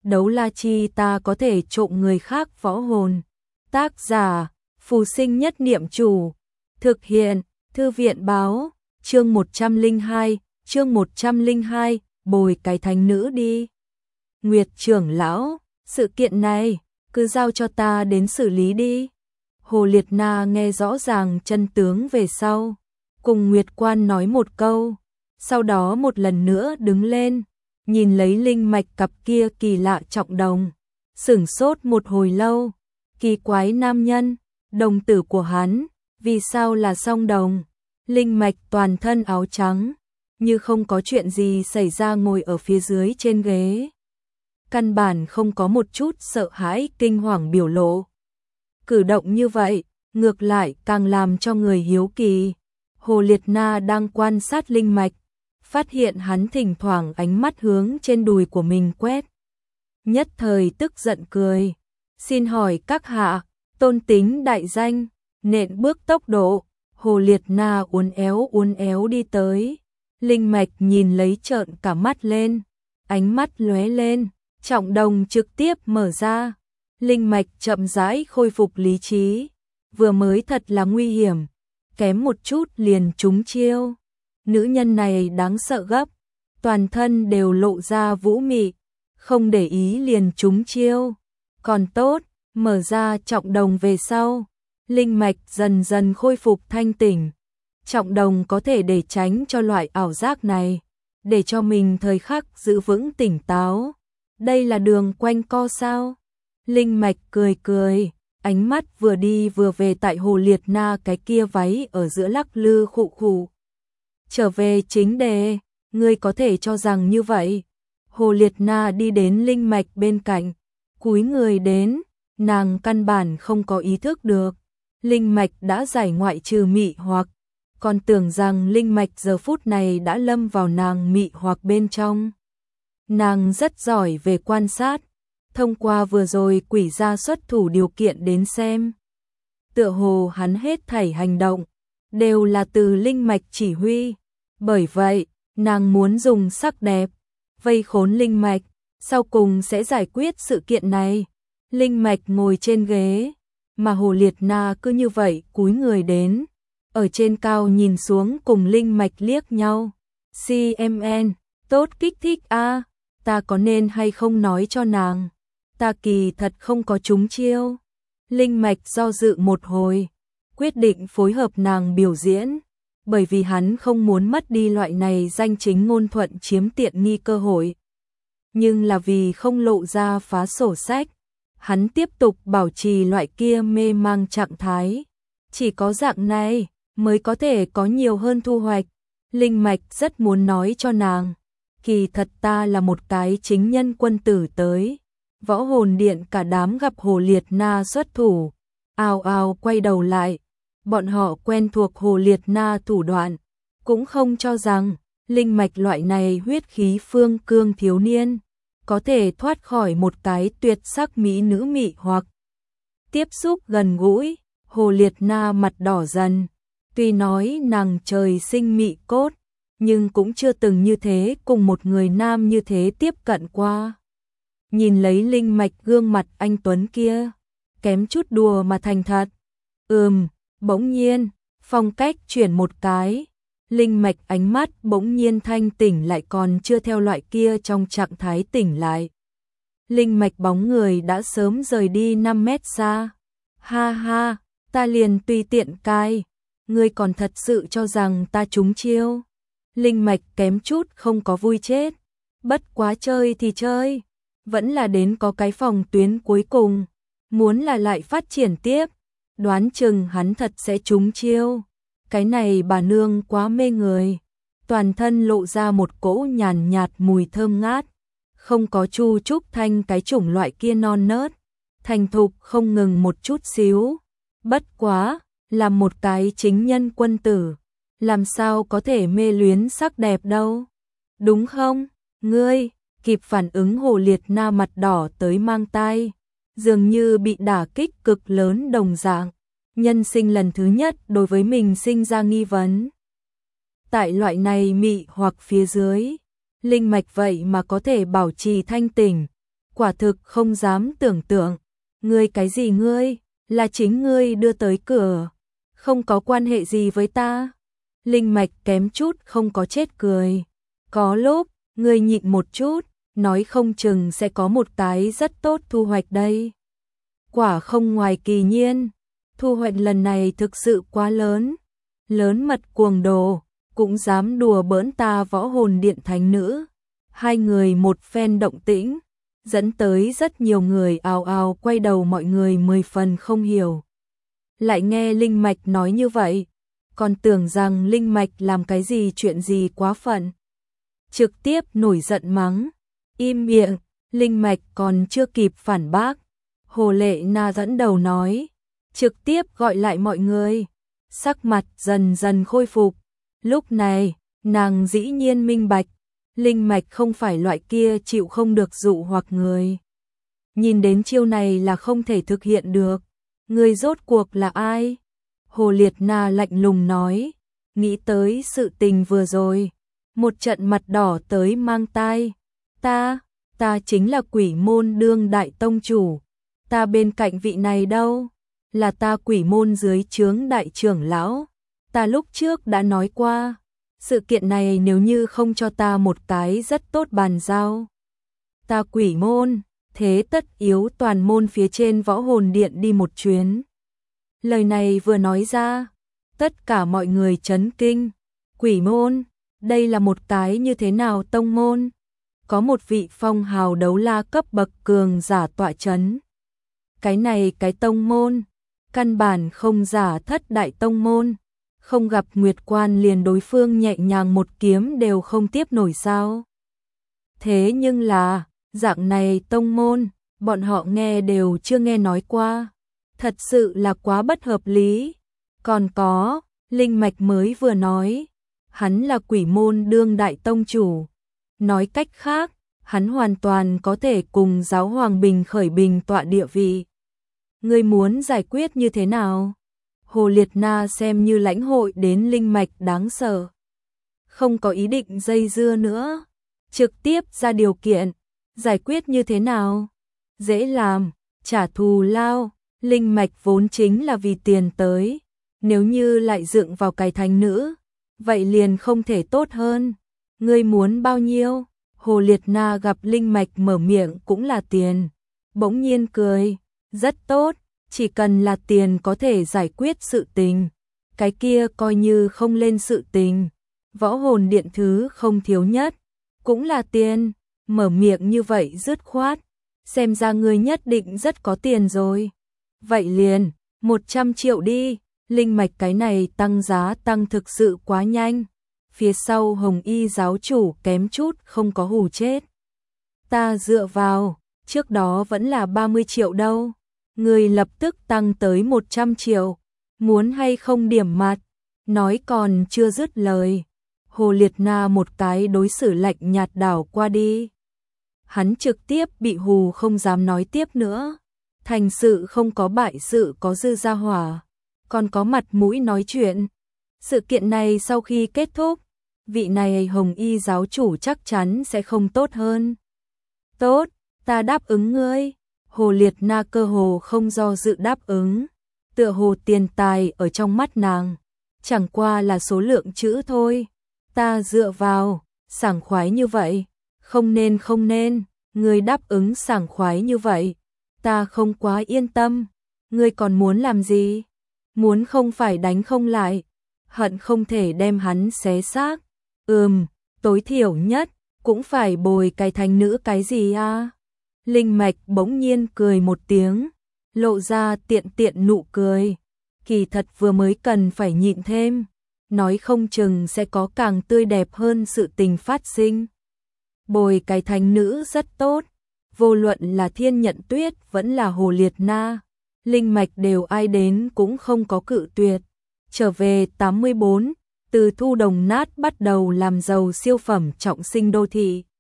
đấu la chi ta có thể trộm người khác võ hồn. Tác giả, Phù Sinh Nhất Niệm Chủ. Thực hiện, Thư viện báo, chương 102, bồi cái thánh nữ đi. Nguyệt trưởng lão, sự kiện này, cứ giao cho ta đến xử lý đi. Hồ Liệt Na nghe rõ ràng chân tướng về sau, cùng Nguyệt Quan nói một câu, sau đó một lần nữa đứng lên, nhìn lấy linh mạch cặp kia kỳ lạ trọng đồng, sửng sốt một hồi lâu, kỳ quái nam nhân, đồng tử của hắn, vì sao là song đồng, linh mạch toàn thân áo trắng, như không có chuyện gì xảy ra ngồi ở phía dưới trên ghế. Căn bản không có một chút sợ hãi kinh hoàng biểu lộ. Cử động như vậy, ngược lại càng làm cho người hiếu kỳ. Hồ Liệt Na đang quan sát linh mạch, phát hiện hắn thỉnh thoảng ánh mắt hướng trên đùi của mình quét. Nhất thời tức giận cười. Xin hỏi các hạ, tôn tính đại danh, nện bước tốc độ. Hồ Liệt Na uốn éo đi tới. Linh mạch nhìn lấy trợn cả mắt lên, ánh mắt lóe lên, trọng đồng trực tiếp mở ra. Linh mạch chậm rãi khôi phục lý trí, vừa mới thật là nguy hiểm, kém một chút liền trúng chiêu. Nữ nhân này đáng sợ gấp, toàn thân đều lộ ra vũ mị, không để ý liền trúng chiêu. Còn tốt, mở ra trọng đồng về sau, linh mạch dần dần khôi phục thanh tỉnh. Trọng đồng có thể để tránh cho loại ảo giác này, để cho mình thời khắc giữ vững tỉnh táo. Đây là đường quanh co sao? Linh mạch cười, ánh mắt vừa đi vừa về tại Hồ Liệt Na cái kia váy ở giữa lắc lư khụ khụ. Trở về chính đề, ngươi có thể cho rằng như vậy. Hồ Liệt Na đi đến linh mạch bên cạnh, cúi người đến, nàng căn bản không có ý thức được. Linh mạch đã giải ngoại trừ mị hoặc, còn tưởng rằng linh mạch giờ phút này đã lâm vào nàng mị hoặc bên trong. Nàng rất giỏi về quan sát, thông qua vừa rồi quỷ gia xuất thủ điều kiện đến xem. Tựa hồ hắn hết thảy hành động, đều là từ linh mạch chỉ huy. Bởi vậy, nàng muốn dùng sắc đẹp, vây khốn linh mạch, sau cùng sẽ giải quyết sự kiện này. Linh mạch ngồi trên ghế, mà Hồ Liệt Na cứ như vậy cúi người đến, ở trên cao nhìn xuống cùng linh mạch liếc nhau. CMN, tốt kích thích a, ta có nên hay không nói cho nàng, ta kỳ thật không có trúng chiêu. Linh mạch do dự một hồi, quyết định phối hợp nàng biểu diễn, bởi vì hắn không muốn mất đi loại này danh chính ngôn thuận chiếm tiện nghi cơ hội. Nhưng là vì không lộ ra phá sổ sách, hắn tiếp tục bảo trì loại kia mê mang trạng thái. Chỉ có dạng này mới có thể có nhiều hơn thu hoạch. Linh mạch rất muốn nói cho nàng, kỳ thật ta là một cái chính nhân quân tử tới. Võ hồn điện cả đám gặp Hồ Liệt Na xuất thủ, ào ào quay đầu lại. Bọn họ quen thuộc Hồ Liệt Na thủ đoạn, cũng không cho rằng linh mạch loại này huyết khí phương cương thiếu niên có thể thoát khỏi một cái tuyệt sắc mỹ nữ mị hoặc. Tiếp xúc gần gũi, Hồ Liệt Na mặt đỏ dần, tuy nói nàng trời sinh mị cốt, nhưng cũng chưa từng như thế cùng một người nam như thế tiếp cận qua. Nhìn lấy linh mạch gương mặt anh tuấn kia, kém chút đùa mà thành thật. Bỗng nhiên, phong cách chuyển một cái, linh mạch ánh mắt bỗng nhiên thanh tỉnh lại, còn chưa theo loại kia trong trạng thái tỉnh lại. Linh mạch bóng người đã sớm rời đi 5 mét xa. Ha ha, ta liền tùy tiện cai, ngươi còn thật sự cho rằng ta trúng chiêu. Linh mạch kém chút không có vui chết, bất quá chơi thì chơi, vẫn là đến có cái phòng tuyến cuối cùng, muốn là lại phát triển tiếp. Đoán chừng hắn thật sẽ trúng chiêu. Cái này bà nương quá mê người, toàn thân lộ ra một cỗ nhàn nhạt mùi thơm ngát, không có chu trúc thanh cái chủng loại kia non nớt, thành thục không ngừng một chút xíu. Bất quá, là một cái chính nhân quân tử, làm sao có thể mê luyến sắc đẹp đâu, đúng không? Ngươi, kịp phản ứng Hồ Liệt Na mặt đỏ tới mang tai, dường như bị đả kích cực lớn đồng dạng. Nhân sinh lần thứ nhất đối với mình sinh ra nghi vấn. Tại loại này mị hoặc phía dưới, linh mạch vậy mà có thể bảo trì thanh tỉnh, quả thực không dám tưởng tượng. Ngươi cái gì ngươi, là chính ngươi đưa tới cửa, không có quan hệ gì với ta. Linh Mạch kém chút không có chết cười. Có lúc, ngươi nhịn một chút, nói không chừng sẽ có một cái rất tốt thu hoạch đây. Quả không ngoài kỳ nhiên, thu hoạch lần này thực sự quá lớn. Lớn mật cuồng đồ, cũng dám đùa bỡn ta Võ Hồn Điện thánh nữ. Hai người một phen động tĩnh, dẫn tới rất nhiều người ào ào quay đầu, mọi người 10 phần không hiểu. Lại nghe Linh Mạch nói như vậy, còn tưởng rằng Linh Mạch làm cái gì chuyện gì quá phận. Trực tiếp nổi giận mắng, im miệng. Linh Mạch còn chưa kịp phản bác, Hồ Lệ Na dẫn đầu nói, trực tiếp gọi lại mọi người. Sắc mặt dần dần khôi phục. Lúc này, nàng dĩ nhiên minh bạch, Linh Mạch không phải loại kia chịu không được dụ hoặc người. Nhìn đến chiêu này là không thể thực hiện được. Người rốt cuộc là ai? Hồ Liệt Na lạnh lùng nói, nghĩ tới sự tình vừa rồi, một trận mặt đỏ tới mang tai. Ta chính là Quỷ Môn đương đại tông chủ. Ta bên cạnh vị này đâu? Là ta Quỷ Môn dưới trướng đại trưởng lão. Ta lúc trước đã nói qua, sự kiện này nếu như không cho ta một cái rất tốt bàn giao, ta Quỷ Môn, thế tất yếu toàn môn phía trên Võ Hồn Điện đi một chuyến. Lời này vừa nói ra, tất cả mọi người chấn kinh. Quỷ Môn, đây là một cái như thế nào tông môn? Có một vị phong hào đấu la cấp bậc cường giả tọa chấn. Cái này cái tông môn, căn bản không giả thất đại tông môn, không gặp Nguyệt Quan liền đối phương nhẹ nhàng một kiếm đều không tiếp nổi sao? Thế nhưng là, dạng này tông môn, bọn họ nghe đều chưa nghe nói qua, thật sự là quá bất hợp lý. Còn có, Linh Mạch mới vừa nói, hắn là Quỷ Môn đương đại tông chủ. Nói cách khác, hắn hoàn toàn có thể cùng giáo hoàng bình khởi bình tọa địa vị. Ngươi muốn giải quyết như thế nào? Hồ Liệt Na xem như lãnh hội đến Linh Mạch đáng sợ. Không có ý định dây dưa nữa. Trực tiếp ra điều kiện. Giải quyết như thế nào? Dễ làm, trả thù lao. Linh Mạch vốn chính là vì tiền tới. Nếu như lại dựng vào cái thánh nữ, vậy liền không thể tốt hơn. Ngươi muốn bao nhiêu? Hồ Liệt Na gặp Linh Mạch mở miệng cũng là tiền. Bỗng nhiên cười. Rất tốt, chỉ cần là tiền có thể giải quyết sự tình. Cái kia coi như không lên sự tình. Võ Hồn Điện thứ không thiếu nhất, cũng là tiền. Mở miệng như vậy dứt khoát. Xem ra ngươi nhất định rất có tiền rồi. Vậy liền, 100 triệu đi. Linh Mạch cái này tăng giá tăng thực sự quá nhanh. Phía sau Hồng Y giáo chủ kém chút không có hù chết. Ta dựa vào, trước đó vẫn là 30 triệu đâu. Người lập tức tăng tới 100 triệu. Muốn hay không điểm mặt? Nói còn chưa dứt lời. Hồ Liệt Na một cái đối xử lạnh nhạt đảo qua đi. Hắn trực tiếp bị hù không dám nói tiếp nữa. Thành sự không có bại sự có dư gia hỏa. Còn có mặt mũi nói chuyện. Sự kiện này sau khi kết thúc, vị này Hồng Y giáo chủ chắc chắn sẽ không tốt hơn. Tốt, ta đáp ứng ngươi. Hồ Liệt Na cơ hồ không do dự đáp ứng. Tựa hồ tiền tài ở trong mắt nàng, chẳng qua là số lượng chữ thôi. Ta dựa vào, sảng khoái như vậy. Không nên, ngươi đáp ứng sảng khoái như vậy. Ta không quá yên tâm. Ngươi còn muốn làm gì? Muốn không phải đánh không lại. Hận không thể đem hắn xé xác. Tối thiểu nhất, cũng phải bồi cái thánh nữ cái gì à? Linh Mạch bỗng nhiên cười một tiếng, lộ ra tiện nụ cười. Kỳ thật vừa mới cần phải nhịn thêm, nói không chừng sẽ có càng tươi đẹp hơn sự tình phát sinh. Bồi cái thánh nữ rất tốt, vô luận là Thiên Nhận Tuyết vẫn là Hồ Liệt Na, Linh Mạch đều ai đến cũng không có cự tuyệt. Trở về 84, từ thu đồng nát bắt đầu làm giàu siêu phẩm trọng sinh đô thị.